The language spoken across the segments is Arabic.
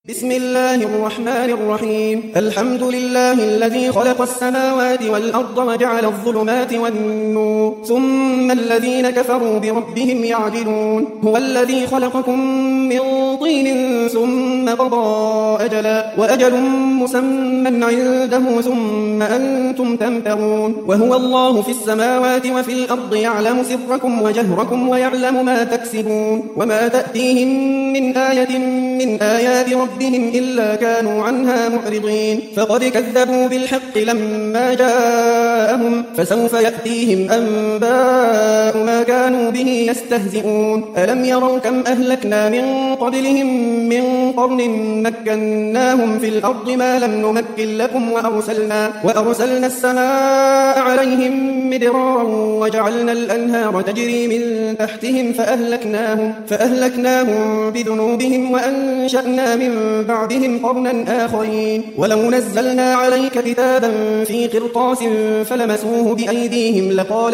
بسم الله الرحمن الرحيم. الحمد لله الذي خلق السماوات والأرض وجعل الظلمات والنور ثم الذين كفروا بربهم يعدلون. هو الذي خلقكم من طين ثم قضى أجلا وأجل مسمى عنده ثم أنتم تمترون. وهو الله في السماوات وفي الأرض يعلم سركم وجهركم ويعلم ما تكسبون. وما تأتيهم من آية من آيات ربهم إلا كانوا عنها معرضين. فقد كذبوا بالحق لما جاءهم فسوف يأتيهم أنباء ما كانوا به يستهزئون. ألم يروا كم أهلكنا من قبلهم من قرن مكناهم في الأرض ما لم نمكن لكم وأرسلنا السماء عليهم مدرارا وجعلنا الأنهار تجري من تحتهم فأهلكناهم بذنوبهم وأنشأنا من بعدهم قرنا آخرين. ولو نزلنا عليك كتابا في قرطاس فلمسوه بأيديهم لقال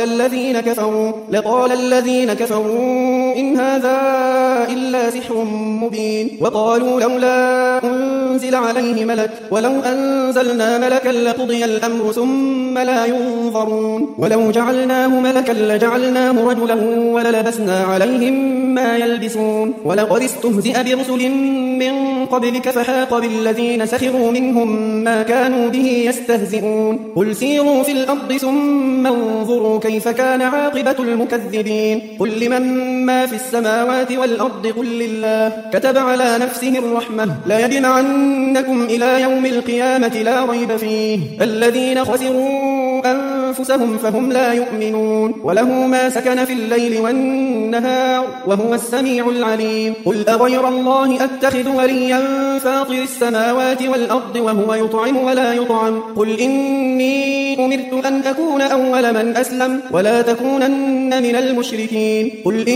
الذين كفروا إن هذا إلا سحر مبين. وقالوا لولا أنزل عليه ملك ولو أنزلنا ملكا لقضي الأمر ثم لا ينظرون. ولو جعلناه ملكا لجعلناه رجلا وللبسنا عليهم ما يلبسون. ولقد استهزئ برسل من قبلك فحاق بالذين سخروا منهم ما كانوا به يستهزئون. قل سيروا في الأرض ثم انظروا كيف كان عاقبة المكذبين. قل لمن ما في السماوات والأرض قل لله كتب على نفسه الرحمة ليجمعنكم إلى يوم القيامة لا ريب فيه. الذين خسروا أنفسهم فهم لا يؤمنون. وله ما سكن في الليل والنهار وهو السميع العليم. قل أغير الله أتخذ وليا فاطر السماوات والأرض وهو يطعم ولا يطعم. قل إني أمرت أن أكون أول من أسلم ولا تكونن من المشركين. قل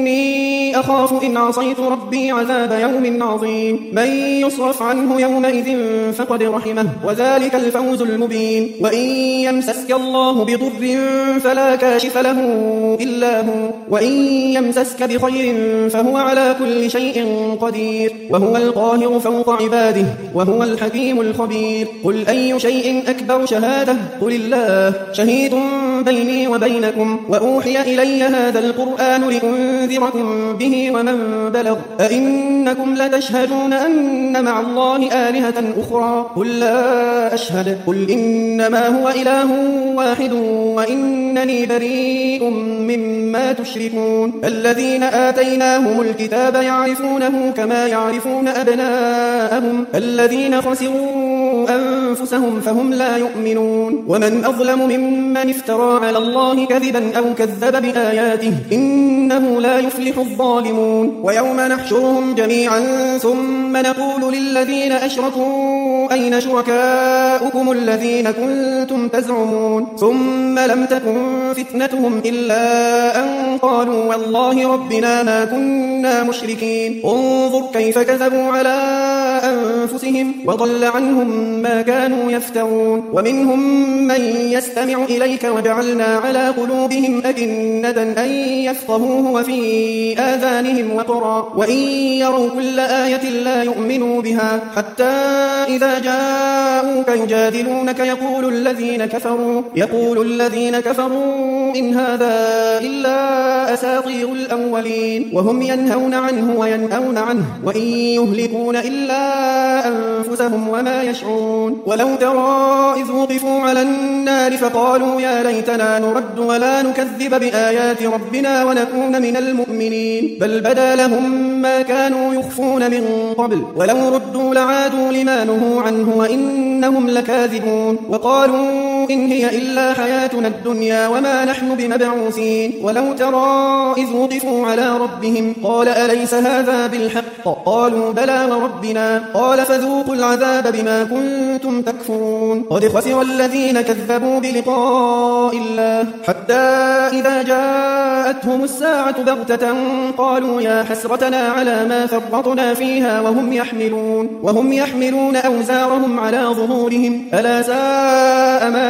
إني أخاف إن عصيت ربي عذاب يوم عظيم. من يصرف عنه يومئذ فقد رحمه وذلك الفوز المبين. وإن يمسسك الله بضر فلا كاشف له إلا هو وإن يمسسك بخير فهو على كل شيء قدير وهو القاهر فوق عباده وهو الحكيم الخبير. قل أي شيء أكبر شهادة قل الله شهيد بيني وبينكم وأوحي إلي هذا القرآن لأنذركم به ومن بلغ. أئنكم لتشهدون أن مع الله آلهة أخرى قل لا أشهد. قل إنما هو إله واحد وإنني بريء مما تشركون. الذين آتيناهم الكتاب يعرفونه كما يعرفون أبناءهم الذين خسروا أنفسهم فهم لا يؤمنون. ومن أظلم ممن افترى على الله كذبا أو كذب بآياته إنه لا يفلح الظالمون. ويوم نحشرهم جميعا ثم نقول للذين أشركوا أين شركاؤكم الذين كنتم تزعمون ثم لم تكن فتنتهم إلا أن قالوا والله ربنا ما كنا مشركين. انظر كيف كذبوا على أنفسهم وضل عنهم ما كانوا يفترون. ومنهم من يستمع إليك وجعلنا على قلوبهم أكنة أن يفقهوه وفي آذانهم وقرا وإن يروا كل آية لا يؤمنوا بها حتى إذا جاءوك يجادلونك يقول الذين كفروا إن هذا إلا أساطير الأولين. وهم ينهون عنه وينأون عنه وإن يهلكون إلا أنفسهم وما يشعرون. ولو ترى إذ وقفوا على النار فقالوا يا ليتنا نرد ولا نكذب بآيات ربنا ونكون من المؤمنين بل بدا لهم ما كانوا يخفون من قبل ولو ردوا لعادوا لما نهوا عنه وإنهم لكاذبون. وقالوا إن هي إلا حياتنا الدنيا وما نحن بمبعوثين. ولو ترى إذ وقفوا على ربهم قال أليس هذا بالحق قالوا بلى وربنا قال فذوقوا العذاب بما كنتم تكفرون. قد خسر الذين كذبوا بلقاء الله حتى إذا جاءتهم الساعة بغتة قالوا يا حسرتنا على ما فرطنا فيها وهم يحملون أوزارهم على ظهورهم ألا ساء ما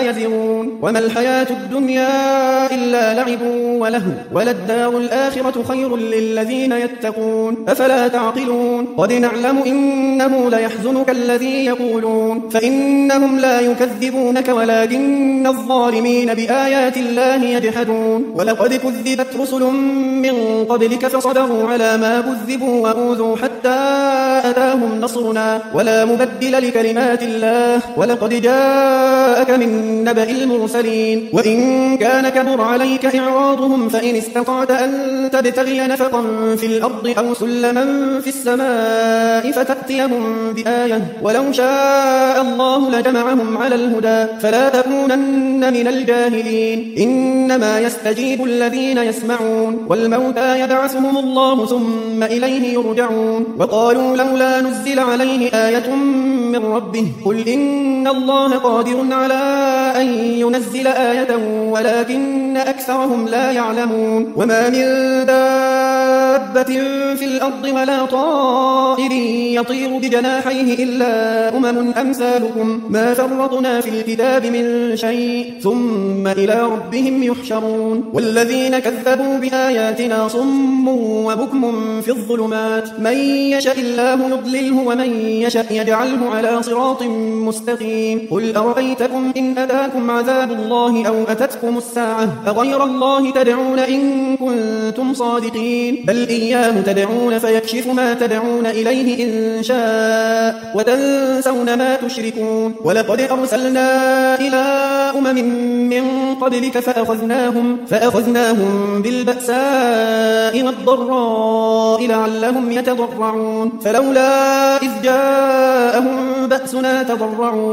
يزرون وما الحياة الدنيا إلا لعب ولهو وللدار الآخرة خير للذين يتقون أفلا تعقلون قد نعلم إنه ليحزنك الذي يقولون فإنهم لا يكذبونك ولكن الظالمين بآيات الله يجحدون ولقد كذبت رسل من قبلك فصبروا على ما كذبوا وأوذوا حتى أتاهم نصرنا ولا مبدل لكلمات الله ولقد جاءك من نبأ المرسلين وإن كان كبر عليك إعراضهم فإن استطعت أن تبتغي نفقا في الأرض أو سلما في السماء فتأتيهم بآية ولو شاء الله لجمعهم على الهدى فلا تكونن من الجاهلين إنما يستجيب الذين يسمعون والموتى يبعثهم الله ثم إليه يرجعون وقالوا لولا نزل عليه آية من ربه قل إن الله قادر على أن ينزل آية ولكن أكثرهم لا يعلمون وما من دابة في الأرض ولا طائر يطير بجناحيه إلا أمم أمثالكم ما فرطنا في الكتاب من شيء ثم إلى ربهم يحشرون والذين كذبوا بآياتنا صم وبكم في الظلمات من يشاء الله يضلله ومن يشاء يجعله على صراط مستقيم قل أرأيتكم إن أتاكم عذاب الله أو أتتكم الساعة أغير الله تدعون إن كنتم صادقين بل إياه تدعون فيكشف ما تدعون إليه إن شاء وتنسون ما تشركون ولقد أرسلنا إلى أمم من قبلك فأخذناهم بالبأساء والضراء لعلهم يتضرعون فلولا إذ جاءهم بأسنا تضرعوا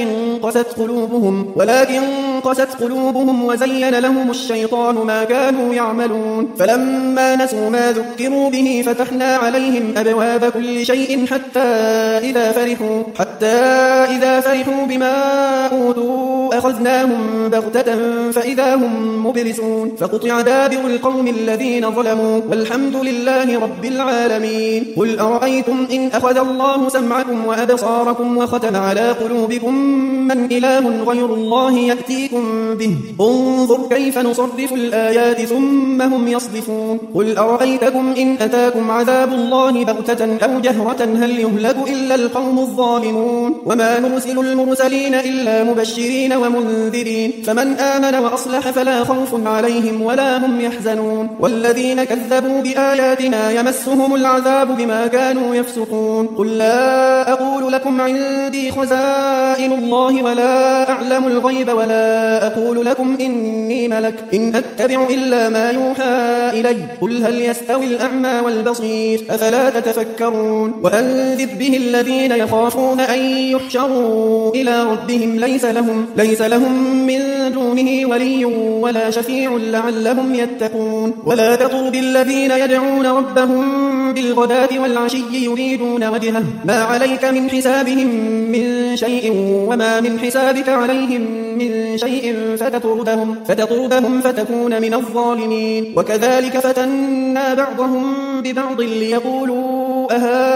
ولكن قست قلوبهم وزين لهم الشيطان ما كانوا يعملون فلما نسوا ما ذكروا به فتحنا عليهم أبواب كل شيء حتى إذا فرحوا بما أوتوا أخذناهم بغتة فإذا هم مبلسون فقطع دابر القوم الذين ظلموا والحمد لله رب العالمين قل أرأيتم إن أخذ الله سمعكم وأبصاركم وختم على قلوبكم من إله غير الله يأتيكم به انظر كيف نصرف الآيات ثم هم يصدفون قل أرأيتكم إن أتاكم عذاب الله بغتة أو جهرة هل يهلك إلا القوم الظالمون وما نرسل المرسلين إلا مبشرين ومنذرين فمن آمن وأصلح فلا خوف عليهم ولا هم يحزنون والذين كذبوا بآياتنا يمسهم العذاب بما كانوا يفسقون قل لا أقول لكم عندي خزائن الله ولا أعلم الغيب ولا أقول لكم إني ملك إن أتبع إلا ما يوحى إلي قل هل يستوي الأعمى والبصير أفلا تتفكرون وأنذر به الذين يخافون أن يحشروا إلى ربهم ليس لهم من دونه ولي ولا شفيع لعلهم يتقون ولا تطرد الذين يدعون ربهم بالغداة والعشي يريدون وجهه ما عليك من حسابهم من شيء وما من حسابك عليهم من شيء فتطردهم فتكون من الظالمين وكذلك فتنا بعضهم ببعض ليقولوا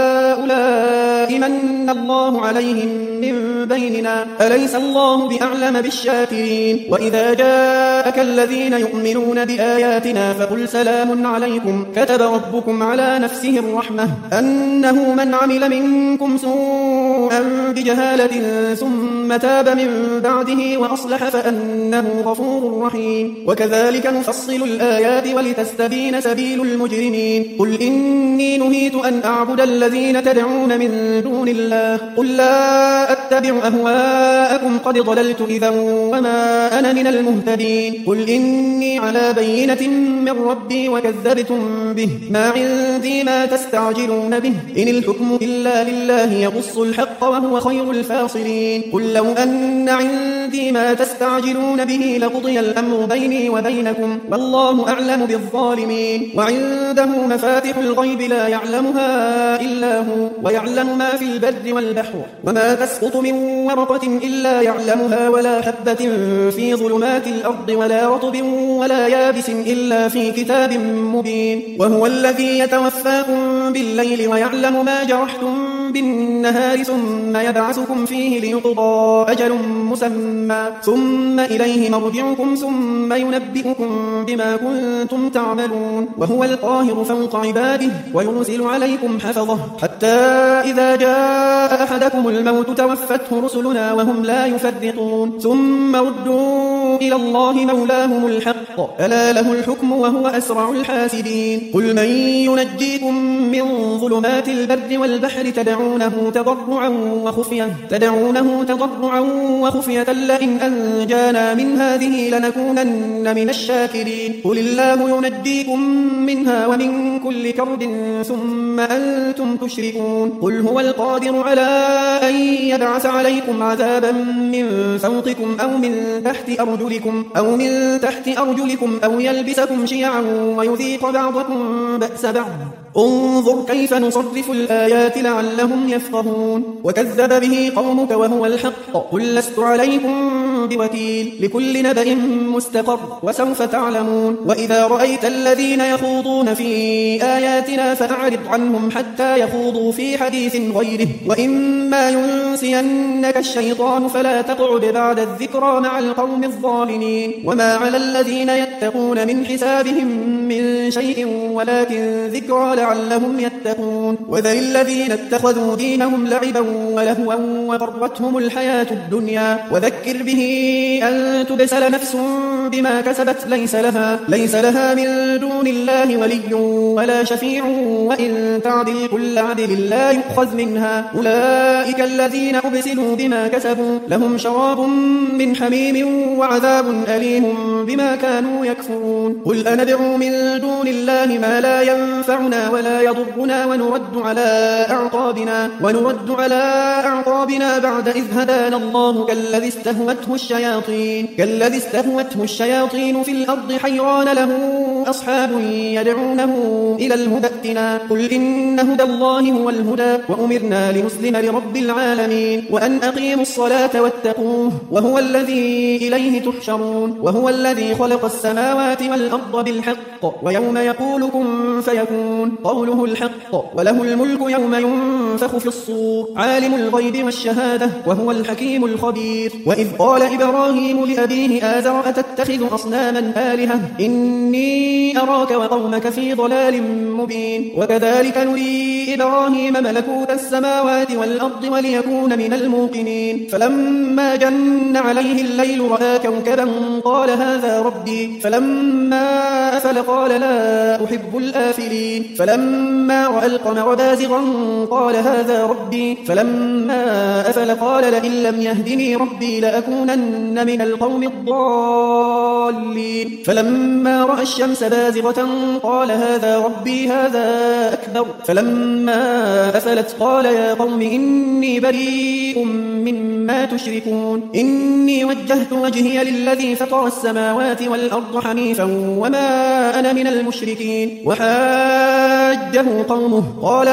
أهؤلاء من الله عليهم من بيننا أليس الله بأعلم بالشاكرين وإذا جاءك الذين يؤمنون بآياتنا فقل سلام عليكم كتب ربكم على نفسه الرحمة أنه من عمل منكم سوءا بجهالة ثم تاب من بعده وأصلح فأنه غفور رحيم وكذلك نفصل الآيات ولتستبين سبيل المجرمين قل إني نهيت أن أعبد الذين تدعون من دون الله قل لا أتبع أهواءكم قد ضللت إذا وما أنا من المهتدين قل إني على بينة من ربي وكذبتم به ما عندي ما تستعجلون به إن الحكم إلا لله يقص الحق وهو خير الفاصلين قل لو أن عندي ما تستعجلون به لقضي الأمر بيني وبينكم والله أعلم بالظالمين وعنده مفاتح الغيب لا يعلمها إلا هو ويعلم ما في البر والبحر وما تسقط من ورقة إلا يعلمها ولا حبة في ظلمات الأرض ولا رطب ولا يابس إلا في كتاب مبين وهو الذي يتوفاكم بالليل ويعلم ما جرحتم بالنهار ثم يبعثكم فيه ليقضى أجل مسمى ثم إليه مرجعكم ثم ينبئكم بما كنتم تعملون وهو القاهر فوق عباده ويرسل عليكم حفظه حتى إذا جاء أحدكم الموت توفته رسلنا وهم لا يفرطون ثم ردوا إلى الله مولاهم الحق ألا له الحكم وهو أسرع الحاسبين قل من ينجيكم من ظلمات البر والبحر تدعونه تضرعا وخفية لئن أنجانا من هذه لنكونن من الشاكرين قل الله ينجيكم منها ومن كل كرب ثم أنتم تشركون قل هو القادر على أن يبعث عليكم عذابا من فوقكم أو من تحت أرجلكم أو يلبسكم شيعا ويذيق بعضكم بأس بعض انظر كيف نصرف الآيات لعلهم يفقهون وكذب به قومك وهو الحق قل لست عليكم بوكيل لكل نبأ مستقر وسوف تعلمون وإذا رأيت الذين يخوضون في آياتنا فأعرض عنهم حتى يخوضوا في حديث غيره وإما ينسينك الشيطان فلا تقعد بعد الذكرى مع القوم الظالمين وما على الذين يتقون من حسابهم من شيء ولكن ذكرى لعلهم يتقون وذل الذين اتخذوا دينهم لعبا ولهوا وغرتهم الحياة الدنيا وذكر به أن تبسل نفس بما كسبت ليس لها من دون الله ولي ولا شفيع وإن تعدل كل عدل لا يؤخذ منها أولئك الذين أبسلوا بما كسبوا لهم شراب من حميم وعذاب أليم بما كانوا يكفرون قل أندعو من دون الله ما لا ينفعنا ولا يضرنا ونرد على أعقابنا بعد إذ هدانا الله كالذي استهوته الشياطين في الأرض حيران له أصحاب يدعونه إلى الهدى ائتنا قل إن هدى الله هو الهدى وأمرنا لنسلم لرب العالمين وأن أقيموا الصلاة واتقوه وهو الذي إليه تحشرون وهو الذي خلق السماوات والأرض بالحق ويوم يقول كن فيكون قوله الحق وله الملك يوم ينفخ في الصور عالم الغيب والشهادة وهو الحكيم الخبير وإذ قال إبراهيم لأبيه آزر أتتخذ أصناما آلهة إني أراك وقومك في ضلال مبين وكذلك نري إبراهيم ملكوت السماوات والأرض وليكون من الموقنين فلما جن عليه الليل رأى كوكبا قال هذا ربي فلما أفل قال لا أحب الآفلين فلما رأى القمر بازغا قال هذا ربي فلما أفل قال لئن لم يهدني ربي لأكونن من القوم الضالين فلما رأى الشمس بازغة قال هذا ربي هذا أكبر فلما أفلت قال يا قوم إني بريء مما تشركون إني وجهت وجهي للذي فطر السماوات والأرض حنيفا وما أنا من المشركين وحاجه قومه قال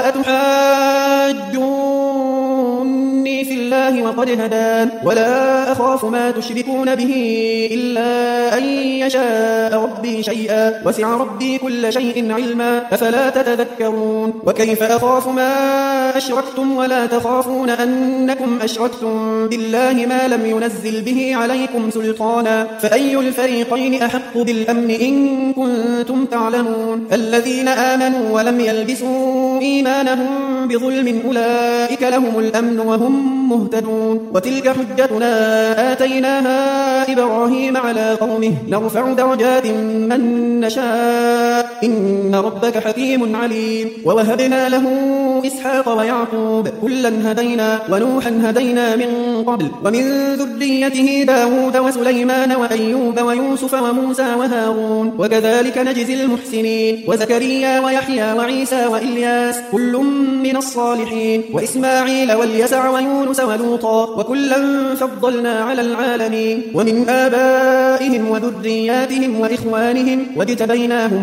أتحاجوني في الله وقد هدان ولا أخاف ما تشركون به إلا أن يشاء ربي شيئا وسع ربي كل شيء علما أفلا تتذكرون وكيف أخاف ما أشركتم ولا تخافون أنكم أشركتم بالله ما لم ينزل به عليكم سلطانا فأي الفريقين أحق بالأمن إن كنتم تعلمون الذين آمنوا ولم يلبسوا إيمانهم بظلم أولئك لهم الأمن وهم مهتدون وتلك حجتنا آتيناها إبراهيم على قومه نرفع درجات من نشاء إن ربك حكيم عليم ووهبنا له إسحاق ويعقوب كلا هدينا ونوحا هدينا من قبل ومن ذريته داود وسليمان وأيوب ويوسف وموسى وهارون وكذلك نجزي المحسنين وزكريا ويحيى وعيسى وإلياس كل من الصالحين وإسماعيل واليسع ويونس ولوطا وكلا فضلنا على العالمين ومن آبائهم وذرياتهم وإخوانهم واجتبيناهم وهديناهم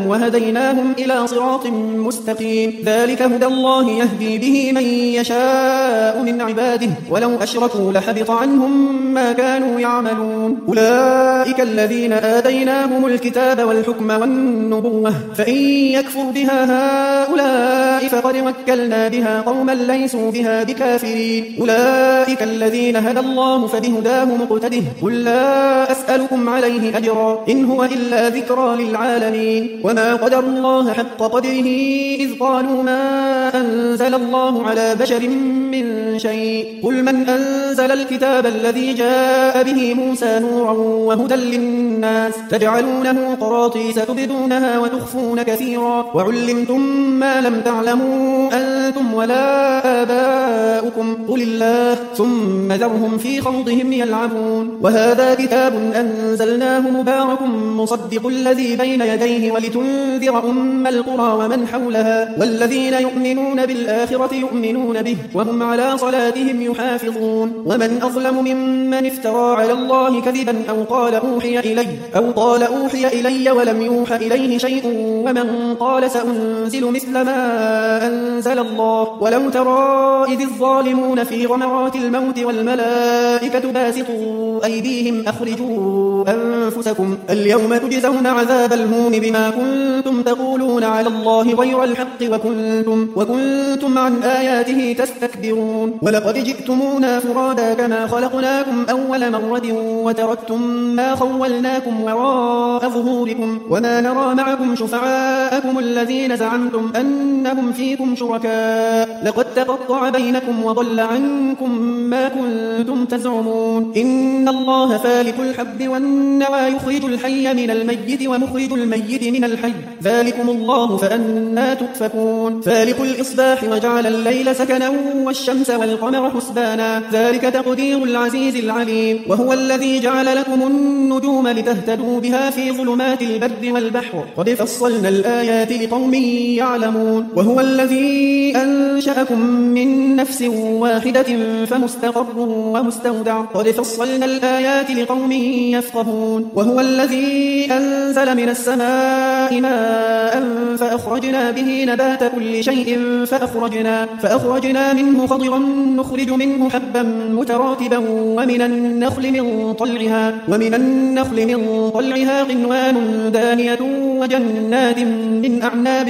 وهديناهم إلى صراط مستقيم ذلك هدى الله يهدي به من يشاء من عباده ولو أشركوا لحبط عنهم ما كانوا يعملون أولئك الذين آتيناهم الكتاب والحكم والنبوة فإن يكفر بها هؤلاء فقد وكلنا بها قوما ليسوا بها بكافرين أولئك الذين هدى الله فبهداه مقتده قل لا أسألكم عليه أجرا إن هو إلا ذكرى للعالمين وما قدر الله حق قدره إذ قالوا ما أنزل الله على بشر من شيء قل من أنزل الكتاب الذي جاء به موسى نورا وهدى للناس تجعلونه قراطيس تبدونها وتخفون كثيرا وعلمتم ما لم تعلموا أنتم ولا آباؤكم قل الله ثم ذرهم في خوضهم يلعبون وهذا كتاب أنزلناه مبارك مصدق الذي بين يديه ولتنذر أم القرى ومن حولها والذين يؤمنون بالآخرة يؤمنون به وهم على صلاتهم يحافظون ومن أظلم ممن افترى على الله كذبا أو قال أوحي إلي ولم يوحى إليه شيء ومن قال سأنزل مثل ما أنزل الله ولو ترى إذ الظالمون في غمرات الموت والملائكة باسطوا أيديهم أخرجوا أنفسكم اليوم تجزون عذاب الهون بما كنتم تقولون على الله غير الحق وكنتم عن آياته تستكبرون ولقد جئتمونا فرادا كما خلقناكم أول مرة وتركتم ما خولناكم وراء ظهوركم وما نرى معكم شفعاءكم الذين زعمتم أنهم فيكم شركاء لقد تقطع بينكم وضل عنكم ما كنتم تزعمون إن الله فالق الحب والنوى يخرج الحي من الميت ومخرج الميت من الحي ذلكم الله فأنا تؤفكون فالق الإصباح وجعل الليل سكنا والشمس والقمر حسبانا ذلك تقدير العزيز العليم وهو الذي جعل لكم النجوم لتهتدوا بها في ظلمات البر والبحر قد فصلنا الآيات لقوم يعلمون وهو الذي أنشأكم من نفس واحدة فمستقر ومستودع قد فصلنا الآيات لقوم يفقهون وهو الذي أنزل من السماء ماء فأخرجنا به نبات كل شيء فأخرجنا منه خضرا نخرج منه حبا متراكبا ومن النخل من طلعها قنوان دانية وجنات من أعناب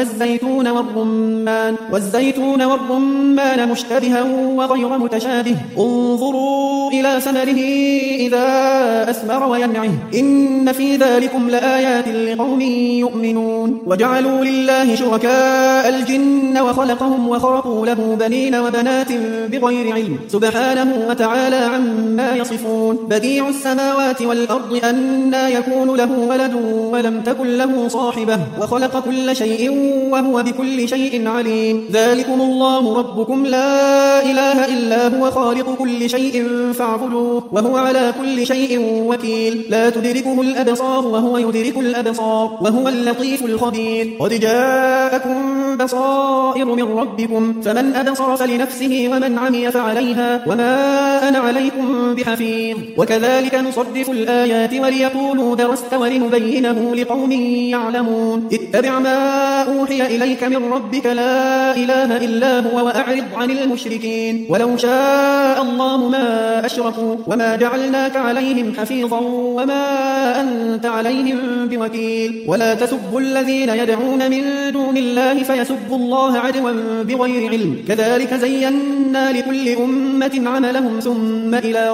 والزيتون والرمان مشتبها وغير متشابه انظروا إلى ثمره إذا أثمر وينعه إن في ذلكم لآيات لقوم يؤمنون وجعلوا لله شركاء الجن وخلقهم وخرقوا له بنين وبنات بغير علم سبحانه وتعالى عما يصفون بديع السماوات والأرض أنى يكون له ولد ولم تكن له صاحبة وخلق كل شيء وهو بكل شيء عليم ذلكم الله ربكم لا إله إلا هو خالق كل شيء فاعبدوه وهو على كل شيء وكيل لا تدركه الأبصار وهو يدرك الأبصار وهو اللطيف الخبير قد جاءكم بصائر من ربكم فمن أبصر فلنفسه ومن عمي فعليها وما أنا عليكم بحفيظ وكذلك نصرف الآيات وليقولوا درست ولنبينه لقوم يعلمون اتبع ما أوحي إليك من ربك لا إله إلا هو وأعرض عن المشركين ولو شاء الله ما أشركوا وما جعلناك عليهم حفيظا وما أنت عليهم بوكيل ولا تسبوا الذين يدعون من دون الله فيسبوا الله عدوا بغير علم كذلك زينا لكل أمة عملهم ثم إلى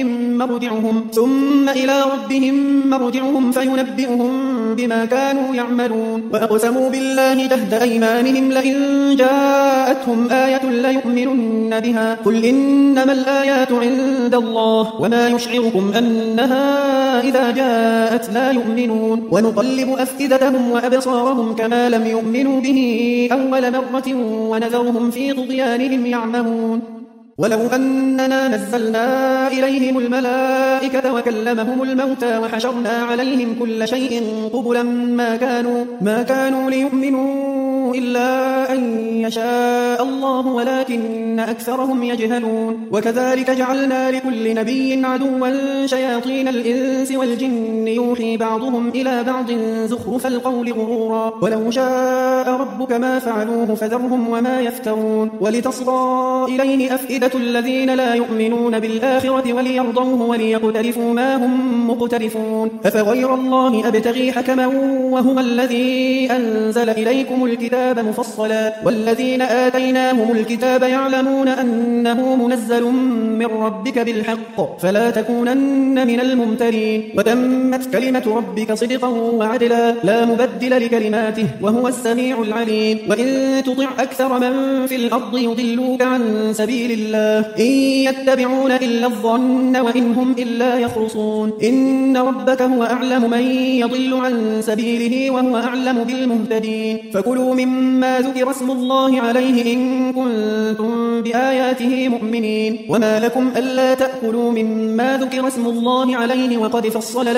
ربهم مرجعهم فينبئهم بما كانوا يعملون وأقسموا بالله جهد أيمانهم لئن جاءتهم آية ليؤمنن بها قل إنما الآيات عند الله وما يشعركم أنها إذا جاءت لا يؤمنون ونقلب أفئدتهم وأبصارهم كما لم يؤمنوا به أول مرة ونذرهم في طغيانهم يعمهون ولو أننا نزلنا إليهم الملائكة وكلمهم الموتى وحشرنا عليهم كل شيء قبلا ما كانوا ليؤمنوا إلا أن يشاء الله ولكن أكثرهم يجهلون وكذلك جعلنا لكل نبي عدوا شياطين الإنس والجن يوحي بعضهم إلى بعض زخرف القول غرورا ولو شاء ربك ما فعلوه فذرهم وما يفترون ولتصغى إليه أفئدة الذين لا يؤمنون بالآخرة وليرضوه وليقترفوا ما هم مقترفون أفغير الله أبتغي حكما وهو الذي أنزل إليكم الكتاب مفصلا والذين آتيناهم الكتاب يعلمون أنه منزل من ربك بالحق فلا تكونن من الممترين وتمت كلمة ربك صدقا وعدلا لا مبدل لكلماته وهو السميع العليم وإن تطع أكثر من في الأرض يضلوك عن سبيل الله إن يتبعون إلا الظن وإن هم إلا يخرصون إن ربك هو أعلم من يضل عن سبيله وهو أعلم بالمهتدين فكلوا مما ذكر اسم الله عليه إن كنتم بآياته مؤمنين وما لكم ألا تأكلوا مما ذكر اسم الله عليه وقد فصل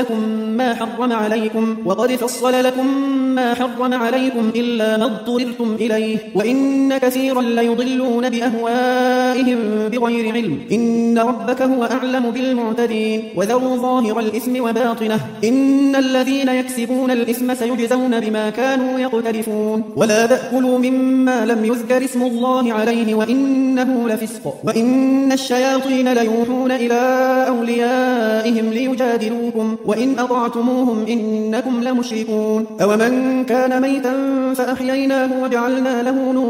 لكم ما حرم عليكم إلا ما اضطررتم إليه وإن كثيرا ليضلون بأهوائهم بغير علم إن ربك هو أعلم بالمعتدين وذروا ظاهر الإثم وباطنه إن الذين يكسبون الإثم سيجزون بما كانوا يقترفون ولا تأكلوا مما لم يذكر اسم الله عليه وإنه لفسق وإن الشياطين ليوحون إلى أوليائهم ليجادلوكم وإن أطعتموهم إنكم لمشركون أومن كان ميتا فأحييناه وجعلنا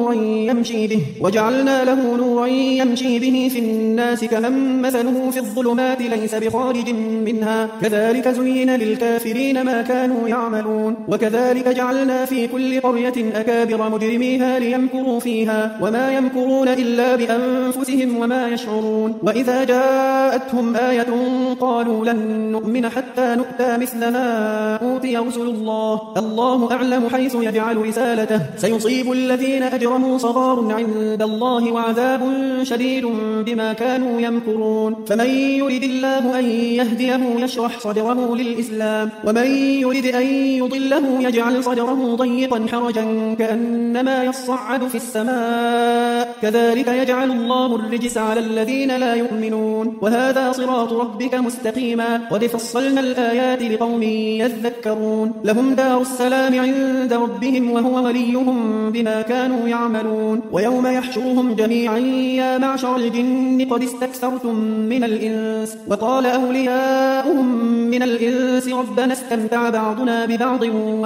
له نورا يمشي به في الناس كمن مثله في الظلمات ليس بخارج منها كذلك زين للكافرين ما كانوا يعملون وكذلك جعلنا في كل قرية أكابر مجرميها ليمكروا فيها وما يمكرون إلا بأنفسهم وما يشعرون وإذا جاءتهم آية قالوا لن نؤمن حتى نؤتى مثل ما أوتي رسل الله أعلم حيث يجعل رسالته سيصيب الذين أجرموا صغار عند الله وعذاب شديد بما كانوا يمكرون فمن يرد الله أن يهديه يشرح صدره للإسلام ومن يرد أن يضله يجعل صدره ضيقا حرجا كأنما يصعد في السماء كذلك يجعل الله الرجس على الذين لا يؤمنون وهذا صراط ربك مستقيما قد فصلنا الآيات لقوم يذكرون لهم دار السلام عند ربهم وهو وليهم بما كانوا يعملون ويوم يحشرهم جميعا يا معشر الجن قد استكثرتم من الإنس وقال أولياؤهم من الإنس ربنا استمتع بعضنا ببعض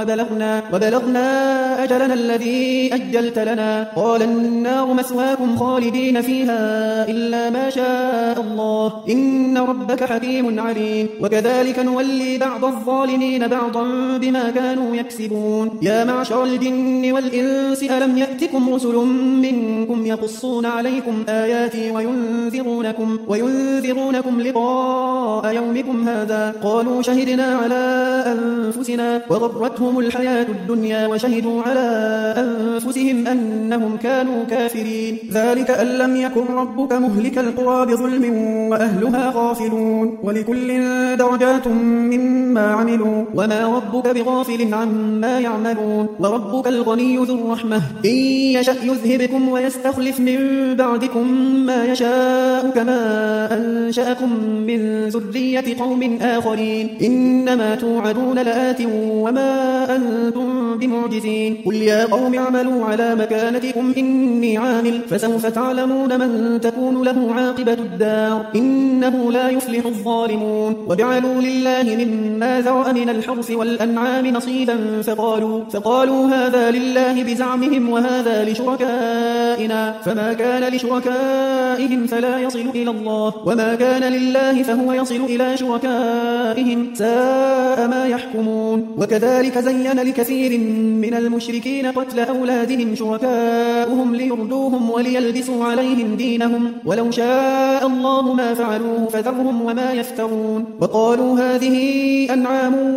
وبلغنا أجلنا الذي أجلت لنا قال النار مثواكم خالدين فيها إلا ما شاء الله إن ربك حكيم عليم وكذلك نولي بعض الظالمين بعضا بما كانوا يكسبون يا معشر الجن والإنس ألم يأتكم رسل منكم يقصون عليكم آياتي وينذرونكم لقاء يومكم هذا قالوا شهدنا على أنفسنا وغرتهم الحياة الدنيا وشهدوا على أنفسهم أنهم كانوا كافرين ذلك أن لم يكن ربك مهلك القرى بظلم وأهلها غافلون ولكل درجات مما عملوا وما ربك بغافل عما يعملون وربك الغني ذو الرحمة إن يشأ يذهبكم ويستخلف من بعدكم ما يشاء كما أنشأكم من ذرية قوم آخرين إنما توعدون لآت وما أنتم بمعجزين قل يا قوم اعملوا على مكانتكم إني عامل فسوف تعلمون من تكون له عاقبة الدار إنه لا يفلح الظالمون وجعلوا لله مما ذرأ من الحرث والأنعام نصيبا فقالوا هذا لله بزعمهم وهذا لشركائنا فما كان لشركائهم فلا يصل إلى الله وما كان لله فهو يصل إلى شركائهم ساء ما يحكمون وكذلك زين لكثير من المشركين قتل أولادهم شركاؤهم ليردوهم وليلبسوا عليهم دينهم ولو شاء الله ما فعلوه فذرهم وما يفترون وقالوا هذه أنعام وحرث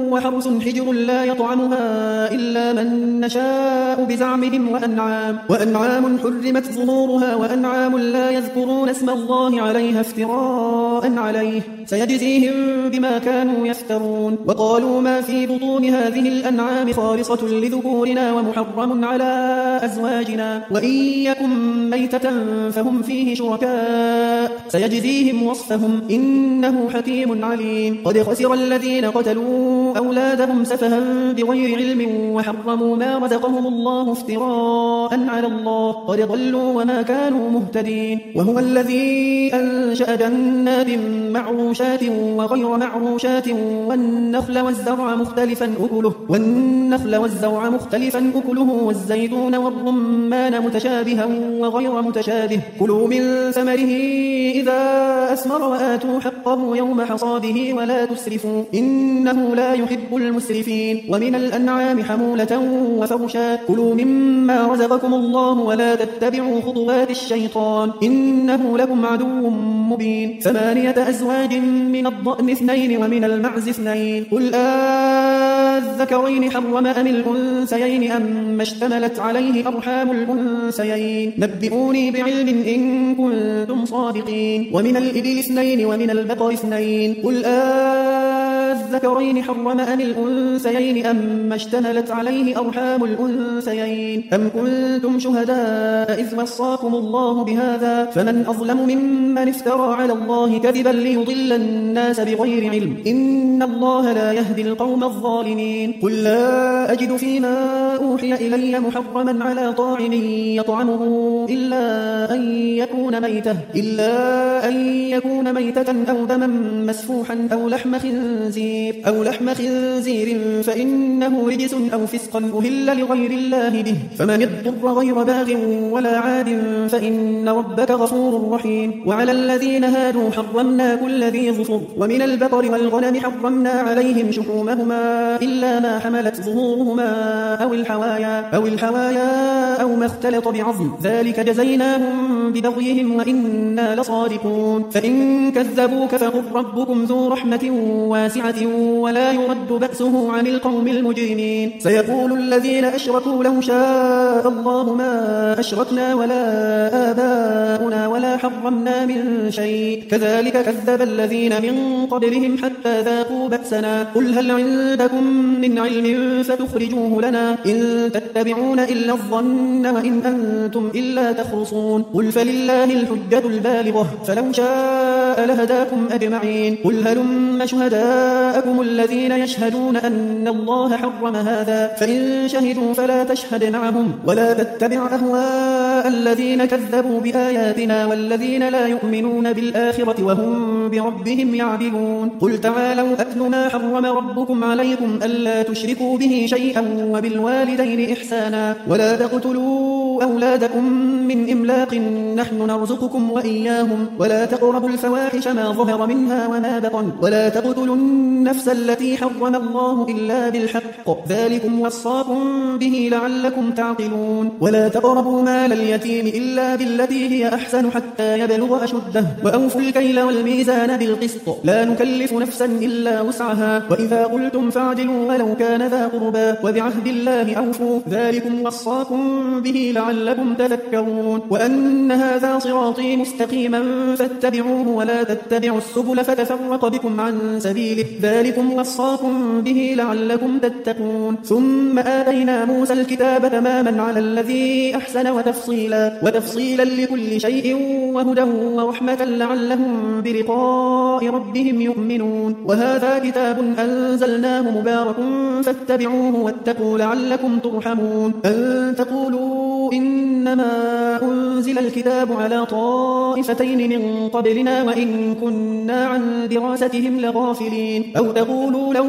خمس حجر لا يطعمها إلا من نشاء بزعمهم وأنعام حرمت ظهورها وأنعام لا يذكرون اسم الله عليها افتراء عليه سيجزيهم بما كانوا يفترون. وقالوا ما في بطون هذه الأنعام خالصة لذكورنا ومحرم على أزواجنا وإن يكن ميتة فهم فيه شركاء سيجزيهم وصفهم إنه حكيم عليم. قد خسر الذين قتلوا أولادهم سفها بغير علم وحرموا ما رزقهم الله افتراء على الله قد ضلوا وما كانوا مهتدين. وهو الذي أنشأ جنات معروشات وغير معروشات والنخل والزرع مختلفا أكله والزيتون والرمان متشابها وغير متشابه كلوا من ثمره إذا أثمر وآتوا حقه يوم حصاده ولا تسرفوا إنه لا يحب المسرفين. ومن الأنعام حمولة وفرشا كلوا مما رزقكم الله ولا تتبعوا خطوات الشيطان إنه لكم عدو مبين. 8 أزواج من الضأن 2 ومن المعز 2 قل الذكرين حرم أم الأنثيين أما اشتملت عليه أرحام الأنثيين نبئوني بعلم إن كنتم صادقين. ومن الإبل 2 ومن البقر 2 قل الذكرين حرم أم الأنثيين أما اشتملت عليه أرحام الأنثيين أم كنتم شهداء إذ وصاكم الله بهذا فمن أظلم ممن افترى على الله كذبا ليضل الناس بغير علم إن الله لا يهدي القوم الظالمين. قل لا أجد فيما أوحي إلي محرما على طاعم يطعمه إلا أن يكون ميتة أو دما مسفوحا أو لحم خنزير فإنه رجس أو فسقا أهل لغير الله به فمن اضطر غير باغ ولا عاد فإن ربك غفور رحيم. وعلى الذين هادوا حرمنا كل ذي ظفر ومن البقر والغنم حرمنا عليهم شحومهما إلا ما حملت ظهورهما أو الحوايا أو ما اختلط بعظم ذلك جزيناهم ببغيهم وإنا لصادقون. فإن كذبوك فقل ربكم ذو رحمة واسعة ولا يرد بأسه عن القوم المجرمين. سيقول الذين أشركوا لو شاء الله ما أشركنا ولا آباؤنا ولا حرمنا من شيء كذلك كذب الذين من قبلهم حتى ذاقوا بأسنا قل هل عندكم من علم فتخرجوه لنا إن تتبعون إلا الظن وإن أنتم إلا تخرصون. قل فلله الحجة البالغة فلو شاء لهداكم أجمعين. قل هلم شهداءكم الذين يشهدون أن الله حرم هذا فإن شهدوا فلا تشهد معهم ولا تتبع أهواء الذين كذبوا بآياتنا والذين لا يؤمنون بالآخرة وهم بربهم يعدلون. قل تعالوا أتل ما حرم ربكم عليكم ألا تشركوا به شيئا وبالوالدين إحسانا ولا تقتلوا أولادكم من إملاق نحن نرزقكم وإياهم ولا تقربوا الفواحش ما ظهر منها وما بطن ولا تقتلوا النفس التي حرم الله إلا بالحق ذلكم وصاكم به لعلكم تعقلون. ولا تقربوا مال اليتيم إلا بالتي هي أحسن حتى يبلغ أشده وأوفوا الكيل والميزان بالقسط لا نكلف نفسا إلا وسعها وإذا قلتم فاعدلوا ولو كان ذا قربى وبعهد الله أوفوا ذلكم وصاكم به لعلكم تذكرون. وأن هذا صراطي مستقيما فاتبعوه ولا تتبعوا السبل فتفرق بكم عن سبيله ذلكم وصاكم به لعلكم تتقون. ثم آتينا موسى الكتاب تماما على الذي أحسن وتفصيلا لكل شيء وهدى ورحمة لعلهم بلقاء ربهم يؤمنون. وهذا كتاب أنزلناه مبارك فاتبعوه واتقوا لعلكم ترحمون. أن تقولوا إنما أنزل الكتاب على طائفتين من قبلنا وإن كنا عن دراستهم لغافلين أو تقولوا لو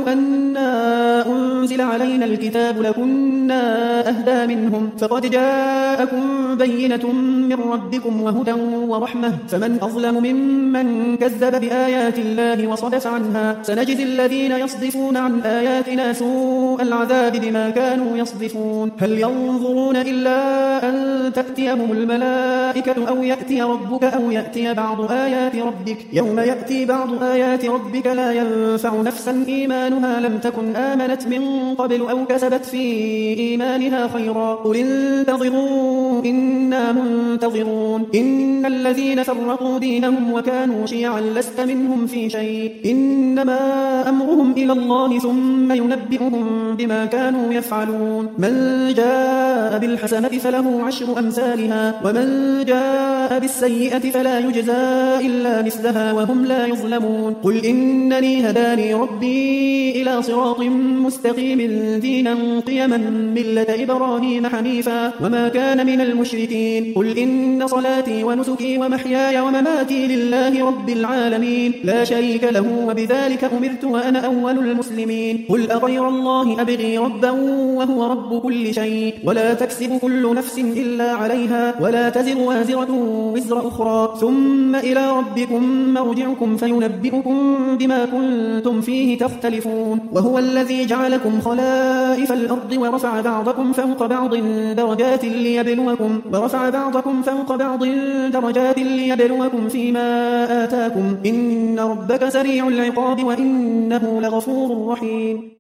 أنا أنزل علينا الكتاب لكنا أهدى منهم فقد جاءكم بينة من ربكم وهدى ورحمة فمن أظلم ممن كذب بآيات الله وصدف عنها سنجزي الذين يصدفون عن آياتنا سوء العذاب بما كانوا يصدفون هل ينظرون إلا أن تأتيهم الملائكة أو يأتي ربك أو يأتي بعض آيات ربك يوم يأتي بعض آيات ربك لا ينفع نفسا إيمانها لم تكن آمنت من قبل أو كسبت في إيمانها خيرا قل انتظروا إنا منتظرون إن الذين فرقوا دينهم وكانوا شيعا لست منهم في شيء إنما أمرهم إلى الله ثم ينبئهم بما كانوا يفعلون من جاء بالحسنة فله 10 أمثالها ومن جاء بالسيئة فلا يجزى إلا مثلها وهم لا يظلمون قل إنني هداني ربي إلى صراط مستقيم دينا قيما ملة إبراهيم حنيفا وما كان من المشركين قل إن صلاتي ونسكي ومحياي ومماتي لله رب العالمين لا شريك له وبذلك أمرت وأنا أول المسلمين قل أغير الله أبغي ربا وهو رب كل شيء ولا تكسب كل نفس إلا عليها ولا تزر وازرة وزر أخرى ثم إلى ربكم مرجعكم فينبئكم بما كنتم فيه تختلفون وهو الذي جعلكم خلائف الأرض ورفع بعضكم فوق بعض درجات ليبلوكم فيما آتاكم إن ربك سريع العقاب وإنه لغفور رحيم